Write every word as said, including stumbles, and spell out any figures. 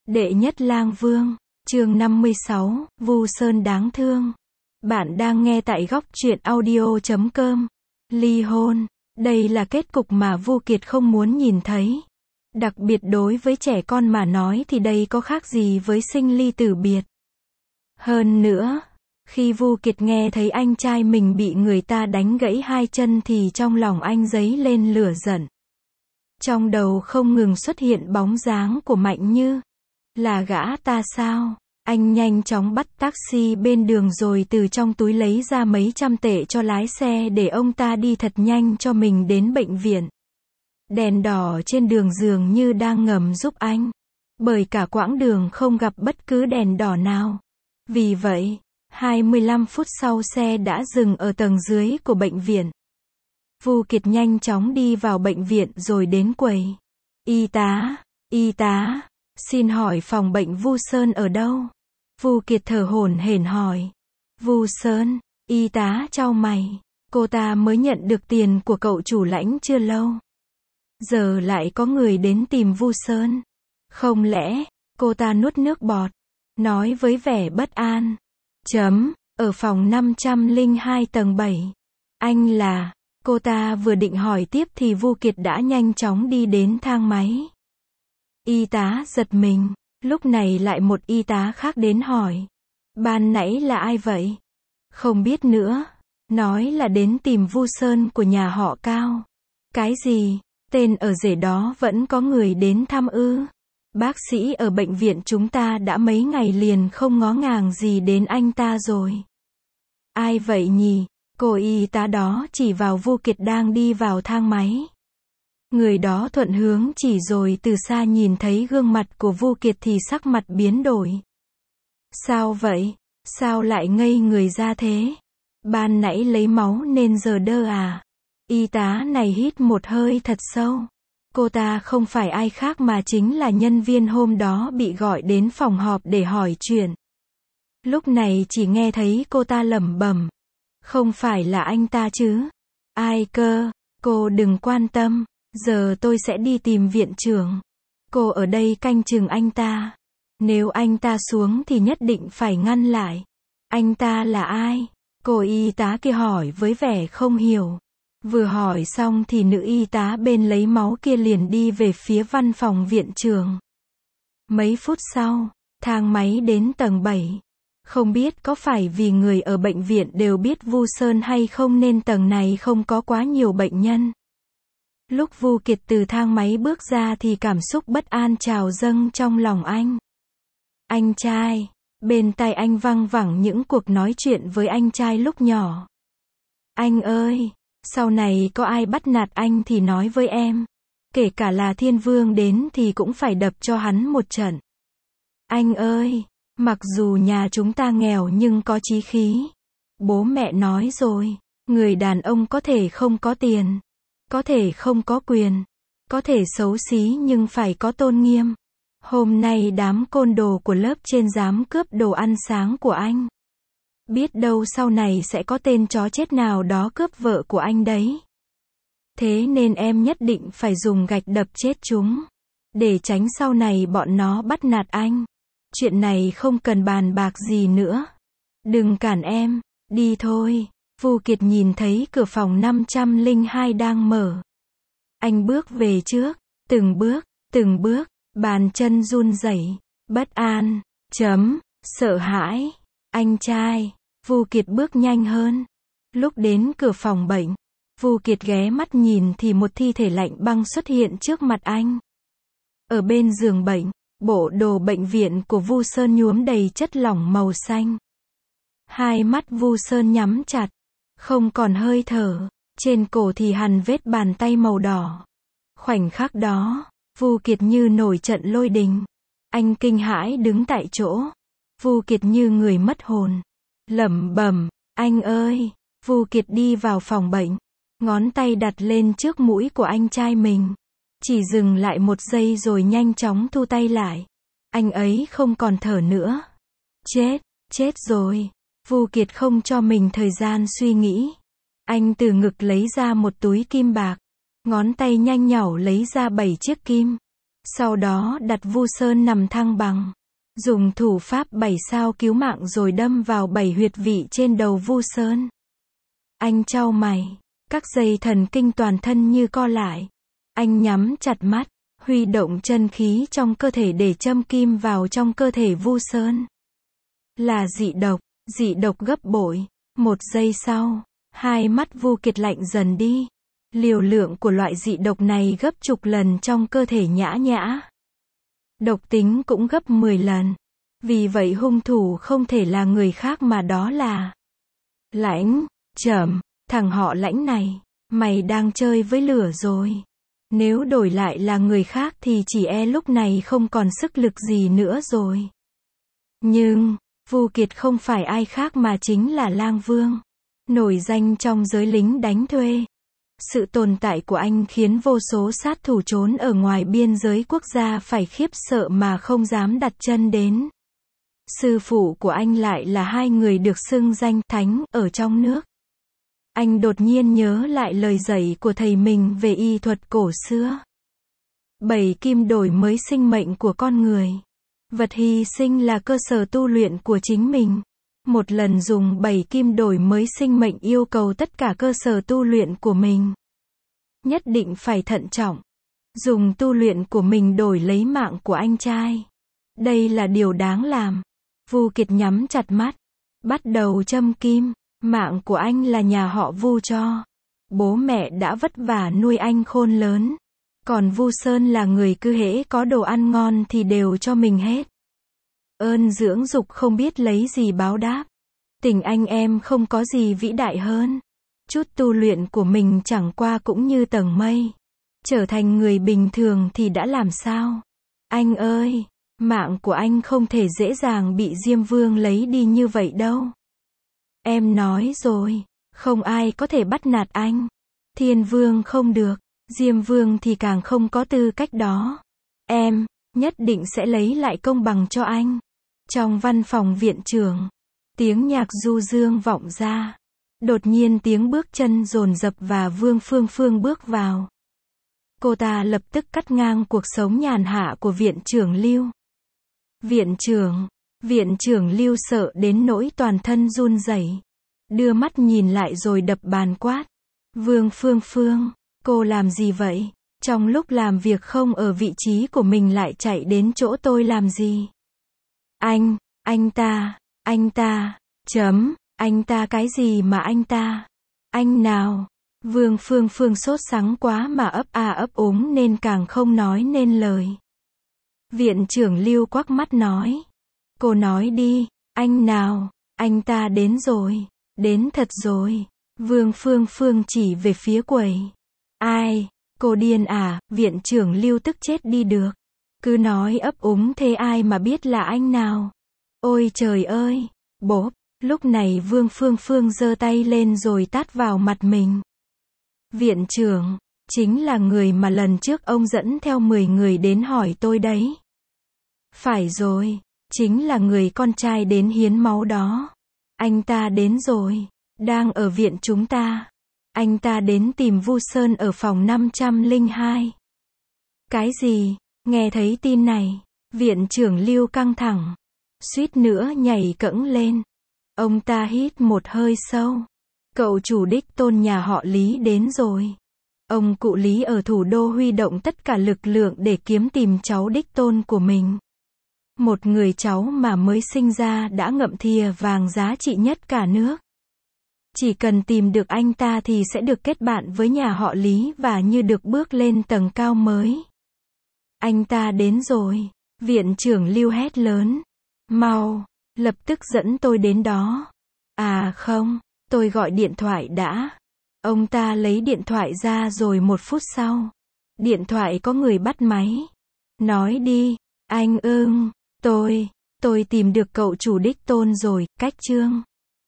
Đệ nhất lang vương, chương năm mươi sáu, Vu Sơn đáng thương. Bạn đang nghe tại góc truyện audio chấm com. Ly hôn, đây là kết cục mà Vu Kiệt không muốn nhìn thấy. Đặc biệt đối với trẻ con mà nói thì đây có khác gì với sinh ly tử biệt. Hơn nữa, khi Vu Kiệt nghe thấy anh trai mình bị người ta đánh gãy hai chân thì trong lòng anh dấy lên lửa giận. Trong đầu không ngừng xuất hiện bóng dáng của Mạnh Như. Là gã ta sao? Anh nhanh chóng bắt taxi bên đường rồi từ trong túi lấy ra mấy trăm tệ cho lái xe để ông ta đi thật nhanh cho mình đến bệnh viện. Đèn đỏ trên đường dường như đang ngầm giúp anh. Bởi cả quãng đường không gặp bất cứ đèn đỏ nào. Vì vậy, hai mươi lăm phút sau xe đã dừng ở tầng dưới của bệnh viện. Vu Kiệt nhanh chóng đi vào bệnh viện rồi đến quầy. Y tá, y tá, xin hỏi phòng bệnh Vu Sơn ở đâu? Vu Kiệt thở hổn hển hỏi. Vu Sơn, y tá chau mày. Cô ta mới nhận được tiền của cậu chủ lãnh chưa lâu. Giờ lại có người đến tìm Vu Sơn. Không lẽ, cô ta nuốt nước bọt, nói với vẻ bất an. Chấm, ở phòng năm trăm lẻ hai tầng bảy. Anh là... Cô ta vừa định hỏi tiếp thì Vu Kiệt đã nhanh chóng đi đến thang máy. Y tá giật mình, lúc này lại một y tá khác đến hỏi. Ban nãy là ai vậy? Không biết nữa, nói là đến tìm Vu Sơn của nhà họ Cao. Cái gì? Tên ở rể đó vẫn có người đến thăm ư? Bác sĩ ở bệnh viện chúng ta đã mấy ngày liền không ngó ngàng gì đến anh ta rồi. Ai vậy nhỉ? Cô y tá đó chỉ vào Vu Kiệt đang đi vào thang máy. Người đó thuận hướng chỉ rồi từ xa nhìn thấy gương mặt của Vu Kiệt thì sắc mặt biến đổi. Sao vậy? Sao lại ngây người ra thế? Ban nãy lấy máu nên giờ đơ à? Y tá này hít một hơi thật sâu. Cô ta không phải ai khác mà chính là nhân viên hôm đó bị gọi đến phòng họp để hỏi chuyện. Lúc này chỉ nghe thấy cô ta lẩm bẩm. Không phải là anh ta chứ? Ai cơ? Cô đừng quan tâm. Giờ tôi sẽ đi tìm viện trưởng. Cô ở đây canh chừng anh ta. Nếu anh ta xuống thì nhất định phải ngăn lại. Anh ta là ai? Cô y tá kia hỏi với vẻ không hiểu. Vừa hỏi xong thì nữ y tá bên lấy máu kia liền đi về phía văn phòng viện trưởng. Mấy phút sau, thang máy đến tầng bảy. Không biết có phải vì người ở bệnh viện đều biết Vu Sơn hay không nên tầng này không có quá nhiều bệnh nhân. Lúc Vu Kiệt từ thang máy bước ra thì cảm xúc bất an trào dâng trong lòng anh. Anh trai, bên tai anh văng vẳng những cuộc nói chuyện với anh trai lúc nhỏ. Anh ơi, sau này có ai bắt nạt anh thì nói với em. Kể cả là Thiên Vương đến thì cũng phải đập cho hắn một trận. Anh ơi, mặc dù nhà chúng ta nghèo nhưng có chí khí. Bố mẹ nói rồi, người đàn ông có thể không có tiền, có thể không có quyền, có thể xấu xí nhưng phải có tôn nghiêm. Hôm nay đám côn đồ của lớp trên dám cướp đồ ăn sáng của anh. Biết đâu sau này sẽ có tên chó chết nào đó cướp vợ của anh đấy. Thế nên em nhất định phải dùng gạch đập chết chúng. Để tránh sau này bọn nó bắt nạt anh. Chuyện này không cần bàn bạc gì nữa. Đừng cản em, đi thôi. Vu Kiệt nhìn thấy cửa phòng năm trăm lẻ hai đang mở. Anh bước về trước, từng bước, từng bước, bàn chân run rẩy, bất an, chấm, sợ hãi. Anh trai, Vu Kiệt bước nhanh hơn. Lúc đến cửa phòng bệnh, Vu Kiệt ghé mắt nhìn thì một thi thể lạnh băng xuất hiện trước mặt anh. Ở bên giường bệnh, bộ đồ bệnh viện của Vu Sơn nhuốm đầy chất lỏng màu xanh. Hai mắt Vu Sơn nhắm chặt, không còn hơi thở, trên cổ thì hằn vết bàn tay màu đỏ. Khoảnh khắc đó, Vu Kiệt như nổi trận lôi đình. Anh kinh hãi đứng tại chỗ. Vu Kiệt như người mất hồn. Lẩm bẩm, anh ơi. Vu Kiệt đi vào phòng bệnh, ngón tay đặt lên trước mũi của anh trai mình. Chỉ dừng lại một giây rồi nhanh chóng thu tay lại. Anh ấy không còn thở nữa. Chết, chết rồi. Vu Kiệt không cho mình thời gian suy nghĩ. Anh từ ngực lấy ra một túi kim bạc. Ngón tay nhanh nhảu lấy ra bảy chiếc kim. Sau đó đặt Vu Sơn nằm thăng bằng. Dùng thủ pháp bảy sao cứu mạng rồi đâm vào bảy huyệt vị trên đầu Vu Sơn. Anh chau mày. Các dây thần kinh toàn thân như co lại. Anh nhắm chặt mắt. Huy động chân khí trong cơ thể để châm kim vào trong cơ thể Vu Sơn. Là dị độc. Dị độc gấp bội. Một giây sau. Hai mắt Vu Kiệt lạnh dần đi. Liều lượng của loại dị độc này gấp chục lần trong cơ thể Nhã Nhã. Độc tính cũng gấp mười lần. Vì vậy hung thủ không thể là người khác mà đó là Lãnh. Chậm, thằng họ Lãnh này, mày đang chơi với lửa rồi. Nếu đổi lại là người khác thì chỉ e lúc này không còn sức lực gì nữa rồi. Nhưng, Vu Kiệt không phải ai khác mà chính là Lang Vương. Nổi danh trong giới lính đánh thuê. Sự tồn tại của anh khiến vô số sát thủ trốn ở ngoài biên giới quốc gia phải khiếp sợ mà không dám đặt chân đến. Sư phụ của anh lại là hai người được xưng danh thánh ở trong nước. Anh đột nhiên nhớ lại lời dạy của thầy mình về y thuật cổ xưa. Bảy kim đổi mới sinh mệnh của con người. Vật hy sinh là cơ sở tu luyện của chính mình. Một lần dùng bảy kim đổi mới sinh mệnh yêu cầu tất cả cơ sở tu luyện của mình. Nhất định phải thận trọng. Dùng tu luyện của mình đổi lấy mạng của anh trai. Đây là điều đáng làm. Vu Kiệt nhắm chặt mắt. Bắt đầu châm kim. Mạng của anh là nhà họ Vu cho. Bố mẹ đã vất vả nuôi anh khôn lớn. Còn Vu Sơn là người cứ hễ có đồ ăn ngon thì đều cho mình hết. Ơn dưỡng dục không biết lấy gì báo đáp. Tình anh em không có gì vĩ đại hơn. Chút tu luyện của mình chẳng qua cũng như tầng mây. Trở thành người bình thường thì đã làm sao? Anh ơi, mạng của anh không thể dễ dàng bị Diêm Vương lấy đi như vậy đâu. Em nói rồi, không ai có thể bắt nạt anh. Thiên Vương không được, Diêm Vương thì càng không có tư cách đó. Em, nhất định sẽ lấy lại công bằng cho anh. Trong văn phòng viện trưởng, tiếng nhạc du dương vọng ra. Đột nhiên tiếng bước chân dồn dập và Vương Phương Phương bước vào. Cô ta lập tức cắt ngang cuộc sống nhàn hạ của viện trưởng Lưu. Viện trưởng, viện trưởng Lưu sợ đến nỗi toàn thân run rẩy, đưa mắt nhìn lại rồi đập bàn quát. Vương Phương Phương, cô làm gì vậy? Trong lúc làm việc không ở vị trí của mình lại chạy đến chỗ tôi làm gì? Anh, anh ta, anh ta, chấm, anh ta cái gì mà anh ta? Anh nào? Vương Phương Phương sốt sắng quá mà ấp a ấp úng nên càng không nói nên lời. Viện trưởng Lưu quắc mắt nói. Cô nói đi, anh nào? Anh ta đến rồi, đến thật rồi. Vương Phương Phương chỉ về phía quầy. Ai? Cô điên à? Viện trưởng Lưu tức chết đi được. Cứ nói ấp úng thế ai mà biết là anh nào? Ôi trời ơi! Bốp! Lúc này Vương Phương Phương giơ tay lên rồi tát vào mặt mình. Viện trưởng, chính là người mà lần trước ông dẫn theo mười người đến hỏi tôi đấy. Phải rồi, chính là người con trai đến hiến máu đó. Anh ta đến rồi, đang ở viện chúng ta. Anh ta đến tìm Vu Sơn ở phòng năm trăm lẻ hai. Cái gì? Nghe thấy tin này, viện trưởng Lưu căng thẳng, suýt nữa nhảy cẫng lên. Ông ta hít một hơi sâu. Cậu chủ đích tôn nhà họ Lý đến rồi. Ông cụ Lý ở thủ đô huy động tất cả lực lượng để kiếm tìm cháu đích tôn của mình. Một người cháu mà mới sinh ra đã ngậm thìa vàng giá trị nhất cả nước. Chỉ cần tìm được anh ta thì sẽ được kết bạn với nhà họ Lý và như được bước lên tầng cao mới. Anh ta đến rồi. Viện trưởng Lưu hét lớn. Mau, lập tức dẫn tôi đến đó. À không, tôi gọi điện thoại đã. Ông ta lấy điện thoại ra rồi một phút sau. Điện thoại có người bắt máy. Nói đi, anh ưng, tôi, tôi tìm được cậu chủ đích tôn rồi, cách chương.